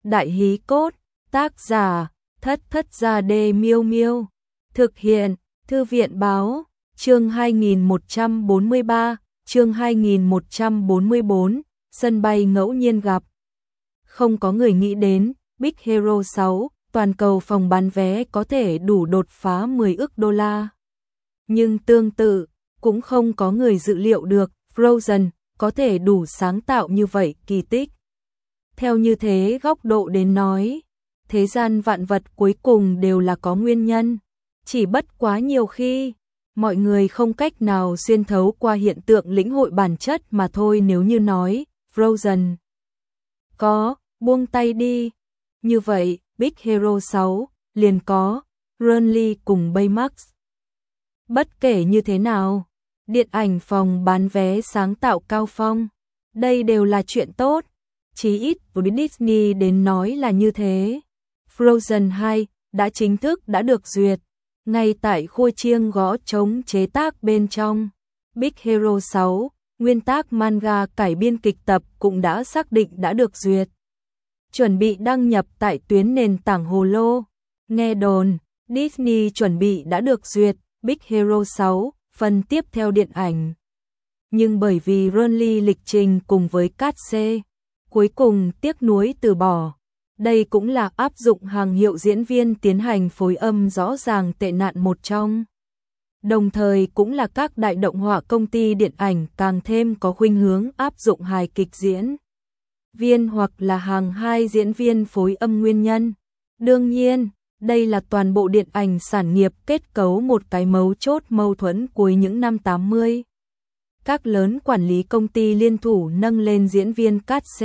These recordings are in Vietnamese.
Đại hí cốt, tác giả, Thất Thất Gia Đê Miêu Miêu. Thực hiện, Thư viện báo, chương 2143, chương 2144, sân bay ngẫu nhiên gặp. Không có người nghĩ đến, Big Hero 6, toàn cầu phòng bán vé có thể đủ đột phá 10 ức đô la. Nhưng tương tự, cũng không có người dự liệu được, Frozen có thể đủ sáng tạo như vậy kỳ tích. Theo như thế góc độ đến nói, thế gian vạn vật cuối cùng đều là có nguyên nhân, chỉ bất quá nhiều khi, mọi người không cách nào xuyên thấu qua hiện tượng lĩnh hội bản chất mà thôi. Nếu như nói, Frozen có, buông tay đi, như vậy, Big Hero 6, liền có, Renly cùng Baymax. Bất kể như thế nào, điện ảnh phòng bán vé sáng tạo cao phong, đây đều là chuyện tốt, chí ít với Disney đến nói là như thế. Frozen 2 đã chính thức đã được duyệt, ngay tại khui chiêng gõ trống chế tác bên trong. Big Hero 6, nguyên tác manga cải biên kịch tập cũng đã xác định đã được duyệt, chuẩn bị đăng nhập tại tuyến nền tảng Hulu. Nghe đồn, Disney chuẩn bị đã được duyệt Big Hero 6, phần tiếp theo điện ảnh. Nhưng bởi vì Renly lịch trình cùng với Cát C, cuối cùng tiếc nuối từ bỏ. Đây cũng là áp dụng hàng hiệu diễn viên tiến hành phối âm rõ ràng tệ nạn một trong. Đồng thời cũng là các đại động họa công ty điện ảnh càng thêm có khuynh hướng áp dụng hài kịch diễn viên hoặc là hàng hai diễn viên phối âm nguyên nhân. Đương nhiên, đây là toàn bộ điện ảnh sản nghiệp kết cấu một cái mấu chốt mâu thuẫn cuối những năm 80. Các lớn quản lý công ty liên thủ nâng lên diễn viên Cát C.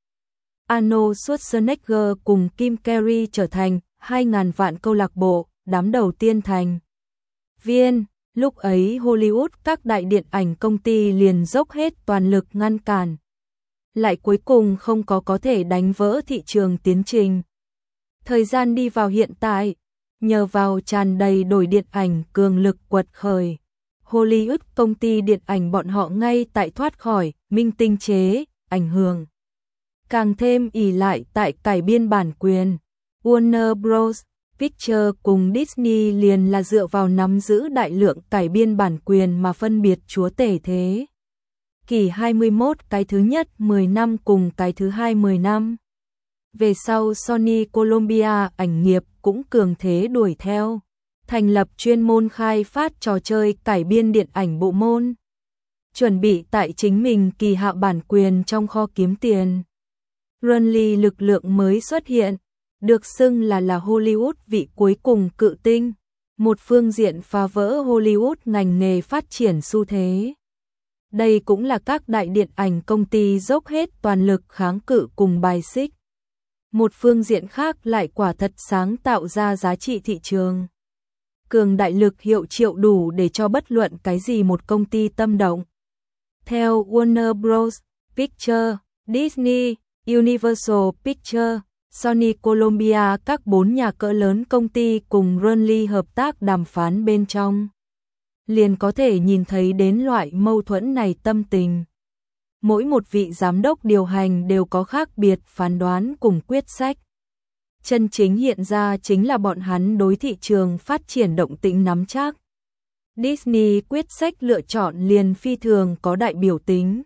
Arnold Schwarzenegger cùng Kim Carrey trở thành 2.000 vạn câu lạc bộ, đám đầu tiên thành viên. Lúc ấy Hollywood các đại điện ảnh công ty liền dốc hết toàn lực ngăn cản. Lại cuối cùng không có thể đánh vỡ thị trường tiến trình. Thời gian đi vào hiện tại, nhờ vào tràn đầy đổi điện ảnh cường lực quật khởi, Hollywood công ty điện ảnh bọn họ ngay tại thoát khỏi minh tinh chế, ảnh hưởng. Càng thêm ỷ lại tại cải biên bản quyền, Warner Bros. Pictures cùng Disney liền là dựa vào nắm giữ đại lượng cải biên bản quyền mà phân biệt chúa tể thế. Kỷ 21 cái thứ nhất 10 năm cùng cái thứ hai 10 năm. Về sau Sony Columbia ảnh nghiệp cũng cường thế đuổi theo, thành lập chuyên môn khai phát trò chơi cải biên điện ảnh bộ môn. Chuẩn bị tại chính mình kỳ hạ bản quyền trong kho kiếm tiền. Renly lực lượng mới xuất hiện, được xưng là Hollywood vị cuối cùng cự tinh, một phương diện phá vỡ Hollywood ngành nghề phát triển xu thế. Đây cũng là các đại điện ảnh công ty dốc hết toàn lực kháng cự cùng bài xích. Một phương diện khác lại quả thật sáng tạo ra giá trị thị trường. Cường đại lực hiệu triệu đủ để cho bất luận cái gì một công ty tâm động. Theo Warner Bros. Pictures, Disney, Universal Pictures, Sony Columbia, các 4 nhà cỡ lớn công ty cùng Renly hợp tác đàm phán bên trong. Liền có thể nhìn thấy đến loại mâu thuẫn này tâm tình. Mỗi một vị giám đốc điều hành đều có khác biệt phán đoán cùng quyết sách. Chân chính hiện ra chính là bọn hắn đối thị trường phát triển động tĩnh nắm chắc. Disney quyết sách lựa chọn liền phi thường có đại biểu tính.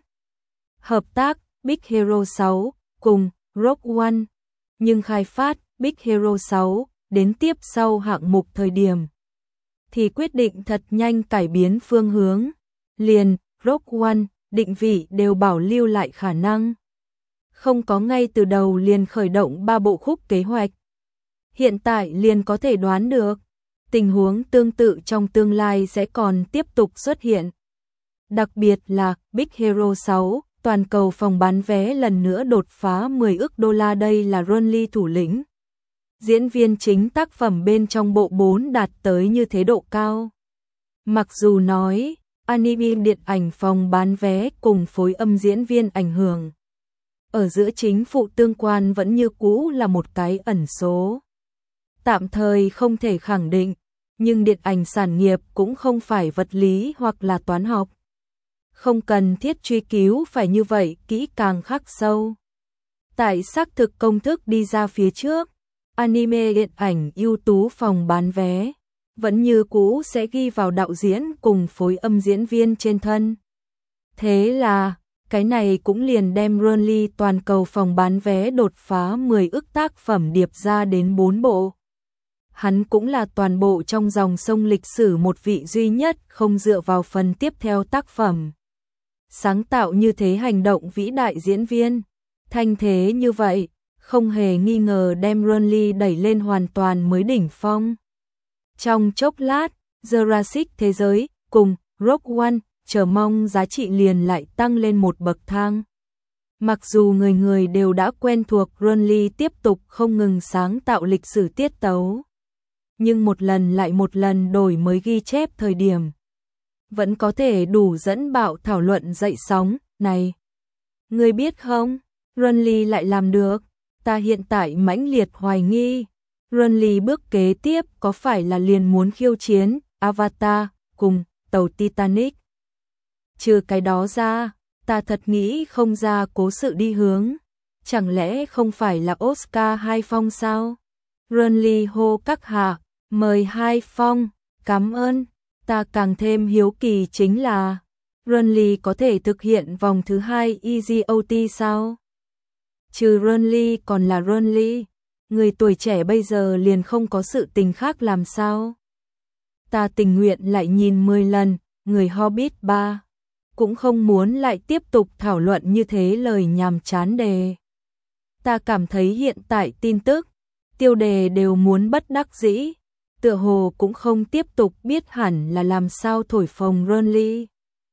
Hợp tác Big Hero 6 cùng Rogue One, nhưng khai phát Big Hero 6 đến tiếp sau hạng mục thời điểm thì quyết định thật nhanh cải biến phương hướng. Liền Rogue One định vị đều bảo lưu lại khả năng. Không có ngay từ đầu liền khởi động 3 bộ khúc kế hoạch. Hiện tại liền có thể đoán được, tình huống tương tự trong tương lai sẽ còn tiếp tục xuất hiện. Đặc biệt là Big Hero 6, toàn cầu phòng bán vé lần nữa đột phá 10 ức đô la, đây là Renly thủ lĩnh. Diễn viên chính tác phẩm bên trong bộ 4 đạt tới như thế độ cao. Mặc dù nói, anime điện ảnh phòng bán vé cùng phối âm diễn viên ảnh hưởng ở giữa chính phụ tương quan vẫn như cũ là một cái ẩn số. Tạm thời không thể khẳng định, nhưng điện ảnh sản nghiệp cũng không phải vật lý hoặc là toán học. Không cần thiết truy cứu phải như vậy kỹ càng khắc sâu. Tại xác thực công thức đi ra phía trước, anime điện ảnh ưu tú phòng bán vé vẫn như cũ sẽ ghi vào đạo diễn cùng phối âm diễn viên trên thân. Thế là, cái này cũng liền đem Runly toàn cầu phòng bán vé đột phá 10 ức tác phẩm điệp ra đến 4 bộ. Hắn cũng là toàn bộ trong dòng sông lịch sử một vị duy nhất không dựa vào phần tiếp theo tác phẩm. Sáng tạo như thế hành động vĩ đại diễn viên, thanh thế như vậy, không hề nghi ngờ đem Runly đẩy lên hoàn toàn mới đỉnh phong. Trong chốc lát, Jurassic Thế giới cùng Rogue One chờ mong giá trị liền lại tăng lên một bậc thang. Mặc dù người người đều đã quen thuộc Runly tiếp tục không ngừng sáng tạo lịch sử tiết tấu, nhưng một lần lại một lần đổi mới ghi chép thời điểm, vẫn có thể đủ dẫn bạo thảo luận dậy sóng. Này, ngươi biết không, Runly lại làm được, ta hiện tại mãnh liệt hoài nghi, Runly bước kế tiếp có phải là liền muốn khiêu chiến Avatar cùng tàu Titanic. Trừ cái đó ra, ta thật nghĩ không ra cố sự đi hướng, chẳng lẽ không phải là Oscar Hai Phong sao? Runly hô các hạ, mời Hai Phong, cảm ơn. Ta càng thêm hiếu kỳ chính là Runly có thể thực hiện vòng thứ 2 EGOT sao? Trừ Runly còn là Runly, người tuổi trẻ bây giờ liền không có sự tình khác làm sao? Ta tình nguyện lại nhìn 10 lần, người Hobbit 3, cũng không muốn lại tiếp tục thảo luận như thế lời nhàm chán đề. Ta cảm thấy hiện tại tin tức, tiêu đề đều muốn bất đắc dĩ, tựa hồ cũng không tiếp tục biết hẳn là làm sao thổi phồng Runly.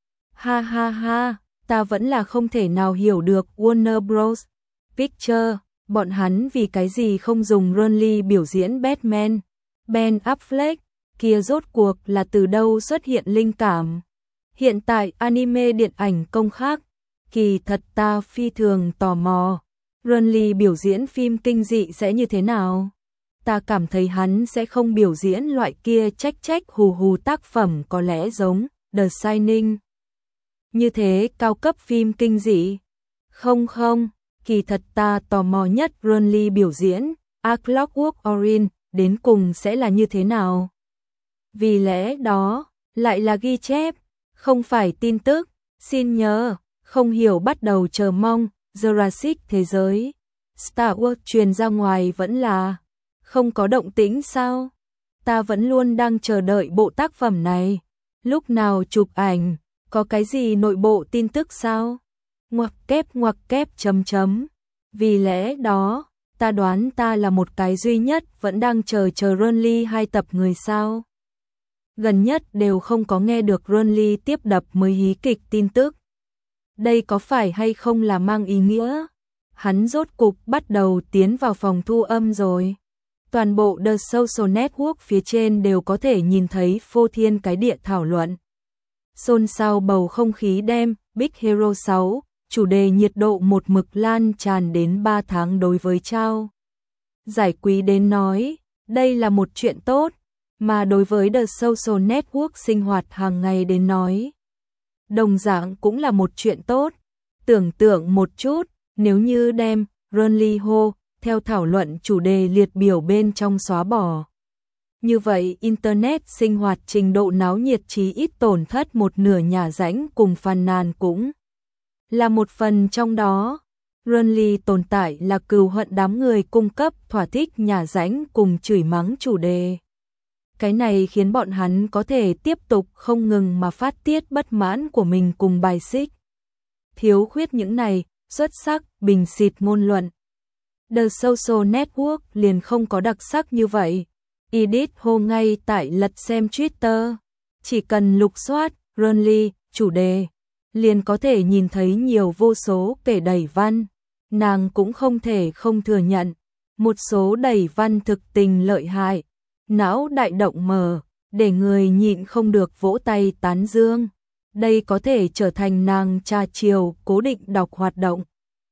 Ha ha ha, ta vẫn là không thể nào hiểu được Warner Bros. Pictures, bọn hắn vì cái gì không dùng Runly biểu diễn Batman, Ben Affleck, kia rốt cuộc là từ đâu xuất hiện linh cảm. Hiện tại anime điện ảnh công khác, kỳ thật ta phi thường tò mò, Runly biểu diễn phim kinh dị sẽ như thế nào? Ta cảm thấy hắn sẽ không biểu diễn loại kia trách hù hù tác phẩm có lẽ giống The Shining. Như thế cao cấp phim kinh dị. Không, kỳ thật ta tò mò nhất Runly biểu diễn A Clockwork Orange đến cùng sẽ là như thế nào? Vì lẽ đó, lại là ghi chép, không phải tin tức, xin nhớ, không hiểu bắt đầu chờ mong, Jurassic Thế giới, Star Wars truyền ra ngoài vẫn là không có động tĩnh sao? Ta vẫn luôn đang chờ đợi bộ tác phẩm này, lúc nào chụp ảnh, có cái gì nội bộ tin tức sao? Ngoặc kép chấm. Vì lẽ đó, ta đoán ta là một cái duy nhất vẫn đang chờ Runly 2 tập người sao. Gần nhất đều không có nghe được Runly tiếp đập mới hí kịch tin tức. Đây có phải hay không là mang ý nghĩa? Hắn rốt cục bắt đầu tiến vào phòng thu âm rồi. Toàn bộ The Social Network phía trên đều có thể nhìn thấy phô thiên cái địa thảo luận. Xôn xao bầu không khí đem Big Hero 6, chủ đề nhiệt độ một mực lan tràn đến 3 tháng đối với trao. Giải quý đến nói, đây là một chuyện tốt, mà đối với The Social Network sinh hoạt hàng ngày đến nói, đồng dạng cũng là một chuyện tốt. Tưởng tượng một chút, nếu như đem Runly Ho theo thảo luận chủ đề liệt biểu bên trong xóa bỏ. Như vậy Internet sinh hoạt trình độ náo nhiệt chí ít tổn thất một nửa nhà rãnh cùng phàn nàn cũng là một phần trong đó. Runly tồn tại là cừu hận đám người cung cấp thỏa thích nhà rãnh cùng chửi mắng chủ đề. Cái này khiến bọn hắn có thể tiếp tục không ngừng mà phát tiết bất mãn của mình cùng bài xích. Thiếu khuyết những này, xuất sắc, bình xịt ngôn luận. The Social Network liền không có đặc sắc như vậy. Edit hô ngay tại lật xem Twitter. Chỉ cần lục soát, Runly, chủ đề, liền có thể nhìn thấy nhiều vô số kể đẩy văn. Nàng cũng không thể không thừa nhận. Một số đẩy văn thực tình lợi hại. Não đại động mở, để người nhịn không được vỗ tay tán dương. Đây có thể trở thành nàng trà chiều cố định đọc hoạt động.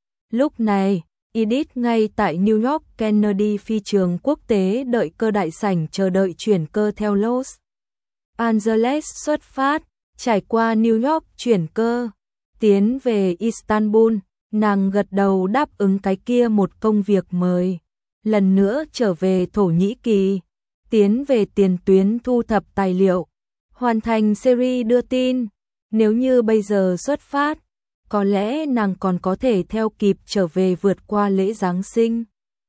Lúc này, Edith ngay tại New York Kennedy phi trường quốc tế đợi cơ đại sảnh chờ đợi chuyển cơ theo Los Angeles xuất phát, trải qua New York chuyển cơ, tiến về Istanbul, Nàng gật đầu đáp ứng cái kia một công việc mời. Lần nữa trở về Thổ Nhĩ Kỳ, tiến về tiền tuyến thu thập tài liệu, hoàn thành series đưa tin. Nếu như bây giờ xuất phát, có lẽ nàng còn có thể theo kịp trở về vượt qua lễ Giáng sinh.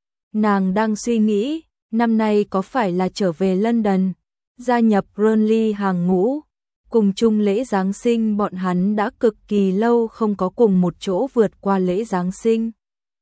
Nàng đang suy nghĩ, năm nay có phải là trở về London, gia nhập Burnley hàng ngũ, cùng chung lễ Giáng sinh. Bọn hắn đã cực kỳ lâu không có cùng một chỗ vượt qua lễ Giáng sinh.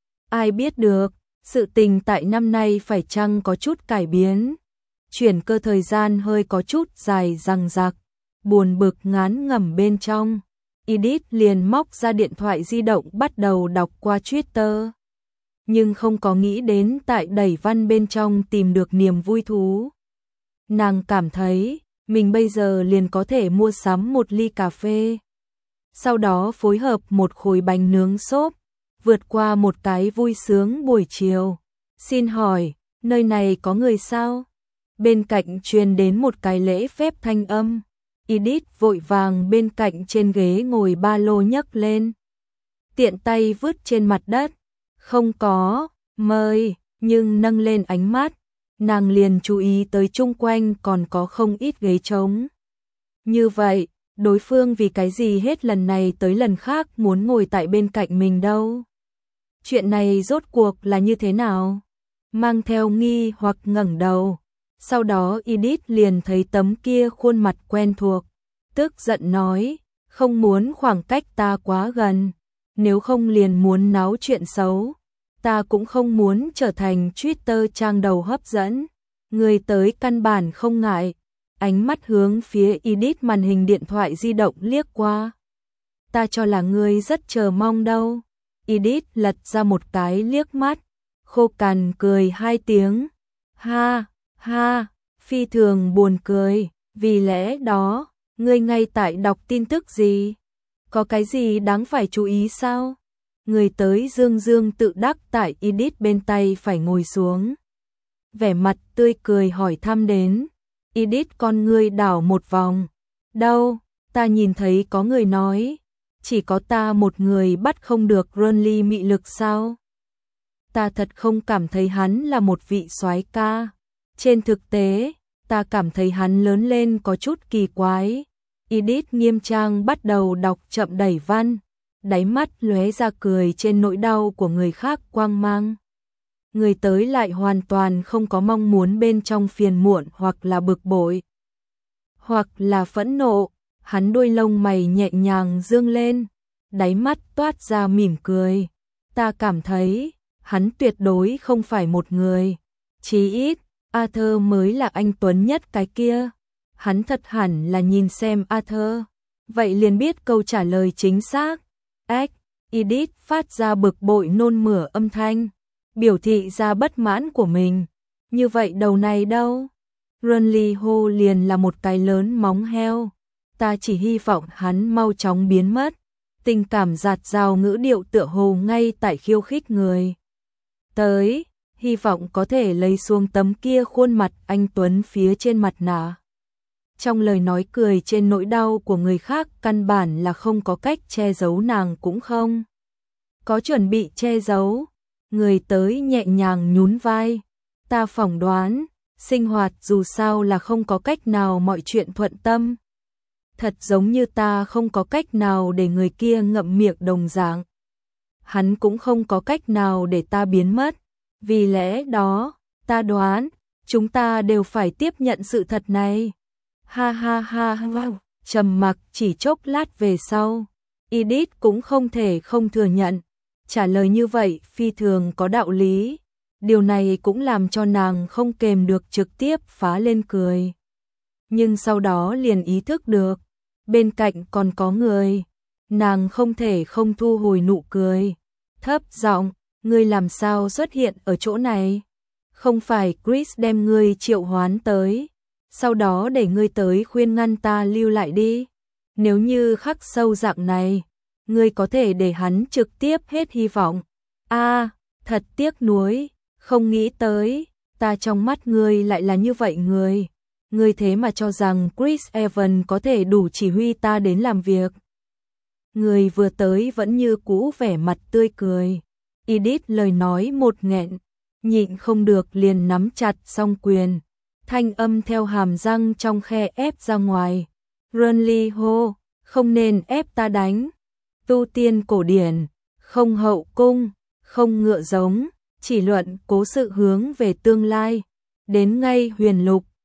Ai biết được, sự tình tại năm nay phải chăng có chút cải biến. Chuyển cơ thời gian hơi có chút dài dằng dặc, buồn bực ngán ngẩm bên trong. Edith liền móc ra điện thoại di động bắt đầu đọc qua Twitter. Nhưng không có nghĩ đến tại đẩy văn bên trong tìm được niềm vui thú. Nàng cảm thấy mình bây giờ liền có thể mua sắm một ly cà phê, sau đó phối hợp một khối bánh nướng xốp, vượt qua một cái vui sướng buổi chiều. Xin hỏi, nơi này có người sao? Bên cạnh truyền đến một cái lễ phép thanh âm. Edith vội vàng bên cạnh trên ghế ngồi ba lô nhấc lên, tiện tay vứt trên mặt đất. Không có, mời, nhưng nâng lên ánh mắt, nàng liền chú ý tới chung quanh còn có không ít ghế trống. Như vậy, đối phương vì cái gì hết lần này tới lần khác muốn ngồi tại bên cạnh mình đâu? Chuyện này rốt cuộc là như thế nào? Mang theo nghi hoặc ngẩng đầu. Sau đó Edith liền thấy tấm kia khuôn mặt quen thuộc, tức giận nói, không muốn khoảng cách ta quá gần, nếu không liền muốn náo chuyện xấu. Ta cũng không muốn trở thành Twitter trang đầu hấp dẫn. Người tới căn bản không ngại. Ánh mắt hướng phía Edith màn hình điện thoại di động liếc qua. Ta cho là ngươi rất chờ mong đâu. Edith lật ra một cái liếc mắt, khô cằn cười hai tiếng. Ha, ha, phi thường buồn cười. Vì lẽ đó, ngươi ngay tại đọc tin tức gì? Có cái gì đáng phải chú ý sao? Người tới dương dương tự đắc tại Edith bên tay phải ngồi xuống. Vẻ mặt tươi cười hỏi thăm đến. Edith con ngươi đảo một vòng. Đâu, ta nhìn thấy có người nói, chỉ có ta một người bắt không được Burnley mị lực sao? Ta thật không cảm thấy hắn là một vị soái ca. Trên thực tế, ta cảm thấy hắn lớn lên có chút kỳ quái. Edith nghiêm trang bắt đầu đọc chậm đẩy văn, đáy mắt lóe ra cười trên nỗi đau của người khác quang mang. Người tới lại hoàn toàn không có mong muốn bên trong phiền muộn hoặc là bực bội, hoặc là phẫn nộ. Hắn đuôi lông mày nhẹ nhàng dương lên, đáy mắt toát ra mỉm cười. Ta cảm thấy, hắn tuyệt đối không phải một người. Chí ít, Arthur mới là anh tuấn nhất cái kia. Hắn thật hẳn là nhìn xem Arthur, vậy liền biết câu trả lời chính xác. Edith phát ra bực bội nôn mửa âm thanh, biểu thị ra bất mãn của mình. Như vậy đầu này đâu? Burnley hô liền là một cái lớn móng heo. Ta chỉ hy vọng hắn mau chóng biến mất. Tình cảm dạt dào ngữ điệu tựa hồ ngay tại khiêu khích người tới, hy vọng có thể lấy xuống tấm kia khuôn mặt anh tuấn phía trên mặt nạ. Trong lời nói cười trên nỗi đau của người khác căn bản là không có cách che giấu, nàng cũng không có chuẩn bị che giấu. Người tới nhẹ nhàng nhún vai. Ta phỏng đoán, sinh hoạt dù sao là không có cách nào mọi chuyện thuận tâm. Thật giống như ta không có cách nào để người kia ngậm miệng đồng dạng. Hắn cũng không có cách nào để ta biến mất. Vì lẽ đó, ta đoán, chúng ta đều phải tiếp nhận sự thật này. Ha ha ha ha, trầm mặc chỉ chốc lát về sau. Edith cũng không thể không thừa nhận. Trả lời như vậy phi thường có đạo lý. Điều này cũng làm cho nàng không kềm được trực tiếp phá lên cười. Nhưng sau đó liền ý thức được, bên cạnh còn có người. Nàng không thể không thu hồi nụ cười. Thấp giọng, ngươi làm sao xuất hiện ở chỗ này? Không phải Chris đem ngươi triệu hoán tới, sau đó để ngươi tới khuyên ngăn ta lưu lại đi. Nếu như khắc sâu dạng này, ngươi có thể để hắn trực tiếp hết hy vọng. Thật tiếc nuối, không nghĩ tới, ta trong mắt ngươi lại là như vậy người. Ngươi thế mà cho rằng Chris Evans có thể đủ chỉ huy ta đến làm việc. Người vừa tới vẫn như cũ vẻ mặt tươi cười. Edith lời nói một nghẹn, nhịn không được liền nắm chặt song quyền. Thanh âm theo hàm răng trong khe ép ra ngoài. Renly hô, không nên ép ta đánh. Tu tiên cổ điển, không hậu cung, không ngựa giống, chỉ luận cố sự hướng về tương lai. Đến ngay huyền lục,